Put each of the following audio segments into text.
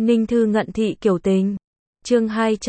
Ninh Thư ngận thị kiểu tình. Chương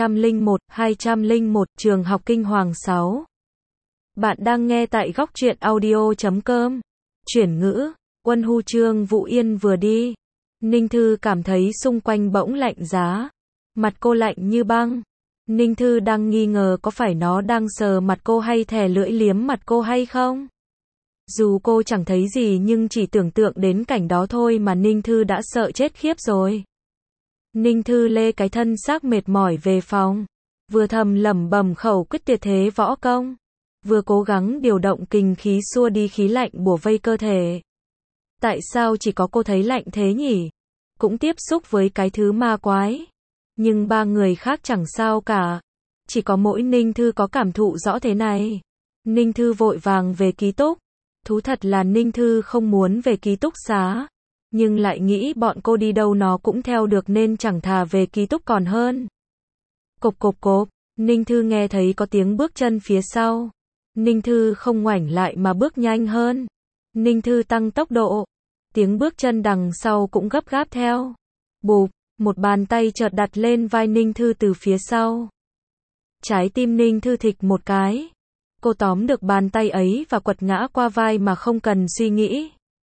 201, Trường học Kinh Hoàng 6. Bạn đang nghe tại góc truyện audio.com. Chuyển ngữ, Quân Hu Trương Vũ Yên vừa đi. Ninh Thư cảm thấy xung quanh bỗng lạnh giá. Mặt cô lạnh như băng. Ninh Thư đang nghi ngờ có phải nó đang sờ mặt cô hay thè lưỡi liếm mặt cô hay không. Dù cô chẳng thấy gì nhưng chỉ tưởng tượng đến cảnh đó thôi mà Ninh Thư đã sợ chết khiếp rồi. Ninh Thư lê cái thân xác mệt mỏi về phòng, vừa thầm lẩm bẩm khẩu quyết tuyệt thế võ công, vừa cố gắng điều động kinh khí xua đi khí lạnh bủa vây cơ thể. Tại sao chỉ có cô thấy lạnh thế nhỉ? Cũng tiếp xúc với cái thứ ma quái, nhưng ba người khác chẳng sao cả, chỉ có mỗi Ninh Thư có cảm thụ rõ thế này. Ninh Thư vội vàng về ký túc. Thú thật là Ninh Thư không muốn về ký túc xá, nhưng lại nghĩ bọn cô đi đâu nó cũng theo được nên chẳng thà về ký túc còn hơn. Cộp cộp cộp, Ninh Thư nghe thấy có tiếng bước chân phía sau. Ninh Thư không ngoảnh lại mà bước nhanh hơn. Ninh Thư tăng tốc độ. Tiếng bước chân đằng sau cũng gấp gáp theo. Bụp, một bàn tay chợt đặt lên vai Ninh Thư từ phía sau. Trái tim Ninh Thư thịch một cái. Cô tóm được bàn tay ấy và quật ngã qua vai mà không cần suy nghĩ.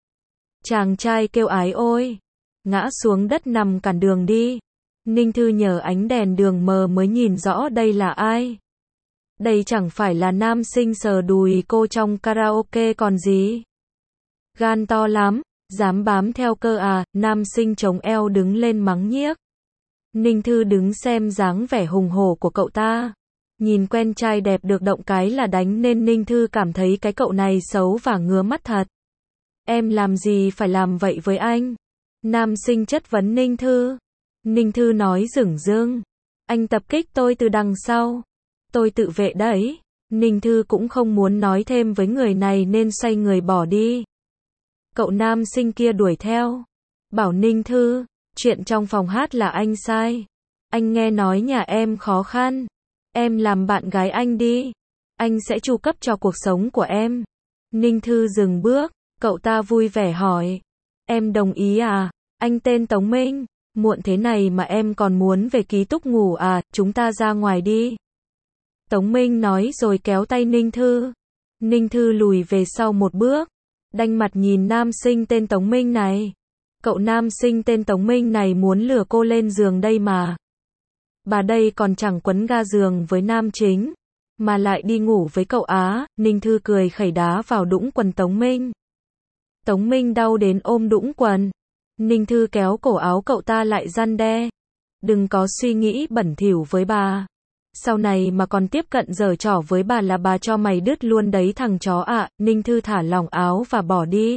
Chàng trai kêu ái ôi, ngã xuống đất nằm cản đường đi. Ninh Thư nhờ ánh đèn đường mờ mới nhìn rõ đây là ai. Đây chẳng phải là nam sinh sờ đùi cô trong karaoke còn gì. Gan to lắm, dám bám theo cơ à, nam sinh chống eo đứng lên mắng nhiếc. Ninh Thư đứng xem dáng vẻ hùng hổ của cậu ta. Nhìn quen trai đẹp được động cái là đánh nên Ninh Thư cảm thấy cái cậu này xấu và ngứa mắt thật. Em làm gì phải làm vậy với anh? Nam sinh chất vấn Ninh Thư. Ninh Thư nói dửng dưng. Anh tập kích tôi từ đằng sau. Tôi tự vệ đấy. Ninh Thư cũng không muốn nói thêm với người này nên xoay người bỏ đi. Cậu nam sinh kia đuổi theo. Bảo Ninh Thư, chuyện trong phòng hát là anh sai. Anh nghe nói nhà em khó khăn. Em làm bạn gái anh đi. Anh sẽ chu cấp cho cuộc sống của em. Ninh Thư dừng bước. Cậu ta vui vẻ hỏi. Em đồng ý à? Anh tên Tống Minh. Muộn thế này mà em còn muốn về ký túc ngủ à? Chúng ta ra ngoài đi. Tống Minh nói rồi kéo tay Ninh Thư. Ninh Thư lùi về sau một bước. Đanh mặt nhìn nam sinh tên Tống Minh này. Cậu nam sinh tên Tống Minh này muốn lừa cô lên giường đây mà. Bà đây còn chẳng quấn ga giường với nam chính, mà lại đi ngủ với cậu á. Ninh Thư cười khẩy đá vào đũng quần Tống Minh. Tống Minh đau đến ôm đũng quần. Ninh Thư kéo cổ áo cậu ta lại răn đe. Đừng có suy nghĩ bẩn thỉu với bà. Sau này mà còn tiếp cận giở trò với bà là bà cho mày đứt luôn đấy thằng chó ạ. Ninh Thư thả lỏng áo và bỏ đi.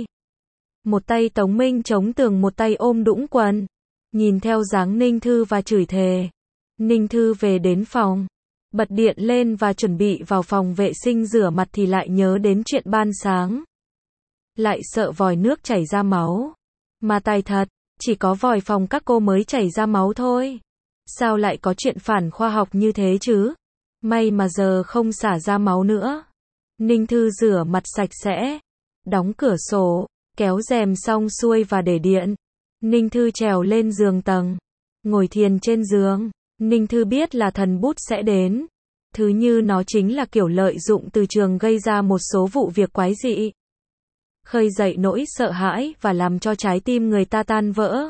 Một tay Tống Minh chống tường, một tay ôm đũng quần. Nhìn theo dáng Ninh Thư và chửi thề. Ninh Thư về đến phòng, bật điện lên và chuẩn bị vào phòng vệ sinh rửa mặt thì lại nhớ đến chuyện ban sáng. Lại sợ vòi nước chảy ra máu. Mà tài thật, chỉ có vòi phòng các cô mới chảy ra máu thôi. Sao lại có chuyện phản khoa học như thế chứ? May mà giờ không xả ra máu nữa. Ninh Thư rửa mặt sạch sẽ, đóng cửa sổ, kéo rèm xong xuôi và để điện. Ninh Thư trèo lên giường tầng, ngồi thiền trên giường. Ninh Thư biết là thần bút sẽ đến. Thứ như nó chính là kiểu lợi dụng từ trường gây ra một số vụ việc quái dị. Khơi dậy nỗi sợ hãi và làm cho trái tim người ta tan vỡ.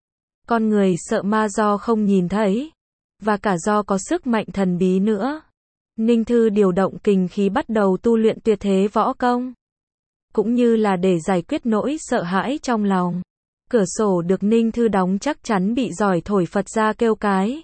Con người sợ ma do không nhìn thấy, và cả do có sức mạnh thần bí nữa. Ninh Thư điều động kinh khí bắt đầu tu luyện tuyệt thế võ công. Cũng như là để giải quyết nỗi sợ hãi trong lòng. Cửa sổ được Ninh Thư đóng chắc chắn bị giỏi thổi phật ra kêu cái.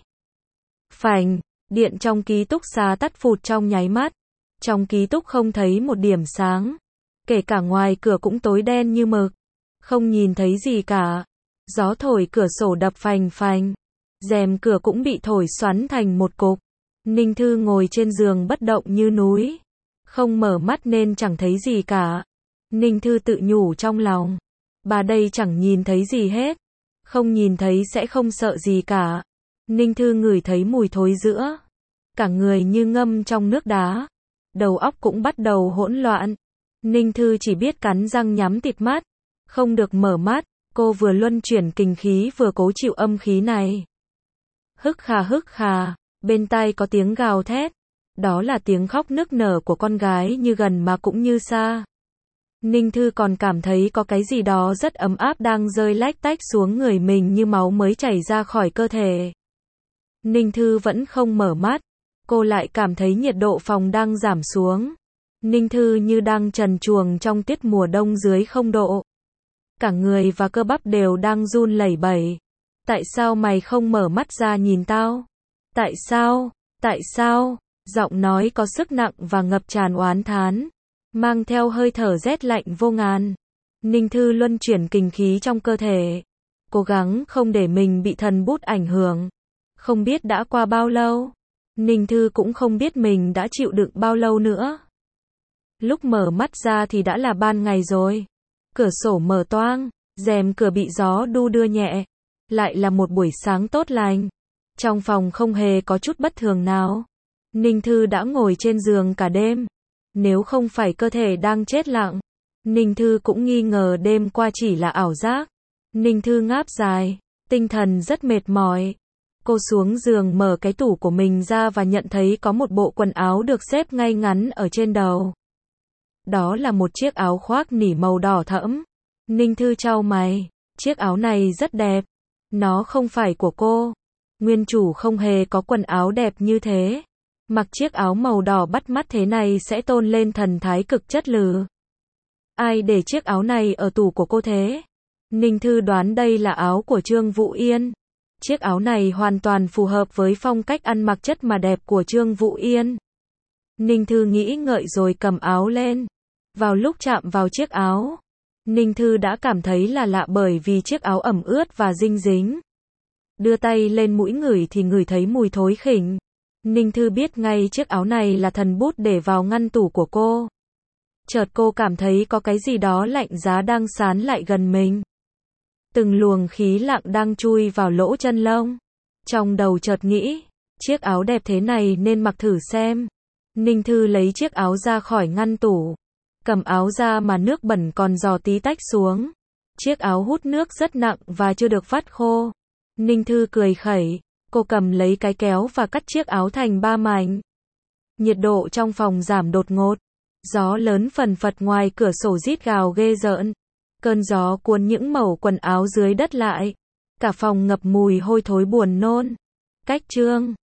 Phành, điện trong ký túc xá tắt phụt trong nháy mắt. Trong ký túc không thấy một điểm sáng. Kể cả ngoài cửa cũng tối đen như mực. Không nhìn thấy gì cả. Gió thổi cửa sổ đập phành phành. Rèm cửa cũng bị thổi xoắn thành một cục. Ninh Thư ngồi trên giường bất động như núi. Không mở mắt nên chẳng thấy gì cả. Ninh Thư tự nhủ trong lòng. Bà đây chẳng nhìn thấy gì hết. Không nhìn thấy sẽ không sợ gì cả. Ninh Thư ngửi thấy mùi thối giữa. Cả người như ngâm trong nước đá. Đầu óc cũng bắt đầu hỗn loạn. Ninh Thư chỉ biết cắn răng nhắm tịt mắt. Không được mở mắt. Cô vừa luân chuyển kình khí vừa cố chịu âm khí này. Hức khà, bên tai có tiếng gào thét. Đó là tiếng khóc nức nở của con gái như gần mà cũng như xa. Ninh Thư còn cảm thấy có cái gì đó rất ấm áp đang rơi lách tách xuống người mình như máu mới chảy ra khỏi cơ thể. Ninh Thư vẫn không mở mắt. Cô lại cảm thấy nhiệt độ phòng đang giảm xuống. Ninh Thư như đang trần truồng trong tiết mùa đông dưới 0 độ. Cả người và cơ bắp đều đang run lẩy bẩy. Tại sao mày không mở mắt ra nhìn tao? Tại sao? Tại sao? Giọng nói có sức nặng và ngập tràn oán thán, mang theo hơi thở rét lạnh vô ngàn. Ninh Thư luân chuyển kình khí trong cơ thể, cố gắng không để mình bị thần bút ảnh hưởng. Không biết đã qua bao lâu, Ninh Thư cũng không biết mình đã chịu đựng bao lâu nữa. Lúc mở mắt ra thì đã là ban ngày rồi. Cửa sổ mở toang, rèm cửa bị gió đu đưa nhẹ. Lại là một buổi sáng tốt lành. Trong phòng không hề có chút bất thường nào. Ninh Thư đã ngồi trên giường cả đêm. Nếu không phải cơ thể đang chết lặng, Ninh Thư cũng nghi ngờ đêm qua chỉ là ảo giác. Ninh Thư ngáp dài, tinh thần rất mệt mỏi. Cô xuống giường mở cái tủ của mình ra và nhận thấy có một bộ quần áo được xếp ngay ngắn ở trên đầu. Đó là một chiếc áo khoác nỉ màu đỏ thẫm. Ninh Thư chau mày, chiếc áo này rất đẹp. Nó không phải của cô. Nguyên chủ không hề có quần áo đẹp như thế. Mặc chiếc áo màu đỏ bắt mắt thế này sẽ tôn lên thần thái cực chất lừ. Ai để chiếc áo này ở tủ của cô thế? Ninh Thư đoán đây là áo của Trương Vũ Yên. Chiếc áo này hoàn toàn phù hợp với phong cách ăn mặc chất mà đẹp của Trương Vũ Yên. Ninh Thư nghĩ ngợi rồi cầm áo lên. Vào lúc chạm vào chiếc áo, Ninh Thư đã cảm thấy là lạ bởi vì chiếc áo ẩm ướt và dinh dính. Đưa tay lên mũi ngửi thì ngửi thấy mùi thối khỉnh. Ninh Thư biết ngay chiếc áo này là thần bút để vào ngăn tủ của cô. Chợt cô cảm thấy có cái gì đó lạnh giá đang sán lại gần mình. Từng luồng khí lặng đang chui vào lỗ chân lông. Trong đầu chợt nghĩ, chiếc áo đẹp thế này nên mặc thử xem. Ninh Thư lấy chiếc áo ra khỏi ngăn tủ. Cầm áo ra mà nước bẩn còn rò tí tách xuống. Chiếc áo hút nước rất nặng và chưa được vắt khô. Ninh Thư cười khẩy. Cô cầm lấy cái kéo và cắt chiếc áo thành 3 mảnh. Nhiệt độ trong phòng giảm đột ngột. Gió lớn phần phật ngoài cửa sổ rít gào ghê rợn. Cơn gió cuốn những mẩu quần áo dưới đất lại. Cả phòng ngập mùi hôi thối buồn nôn. Cách chương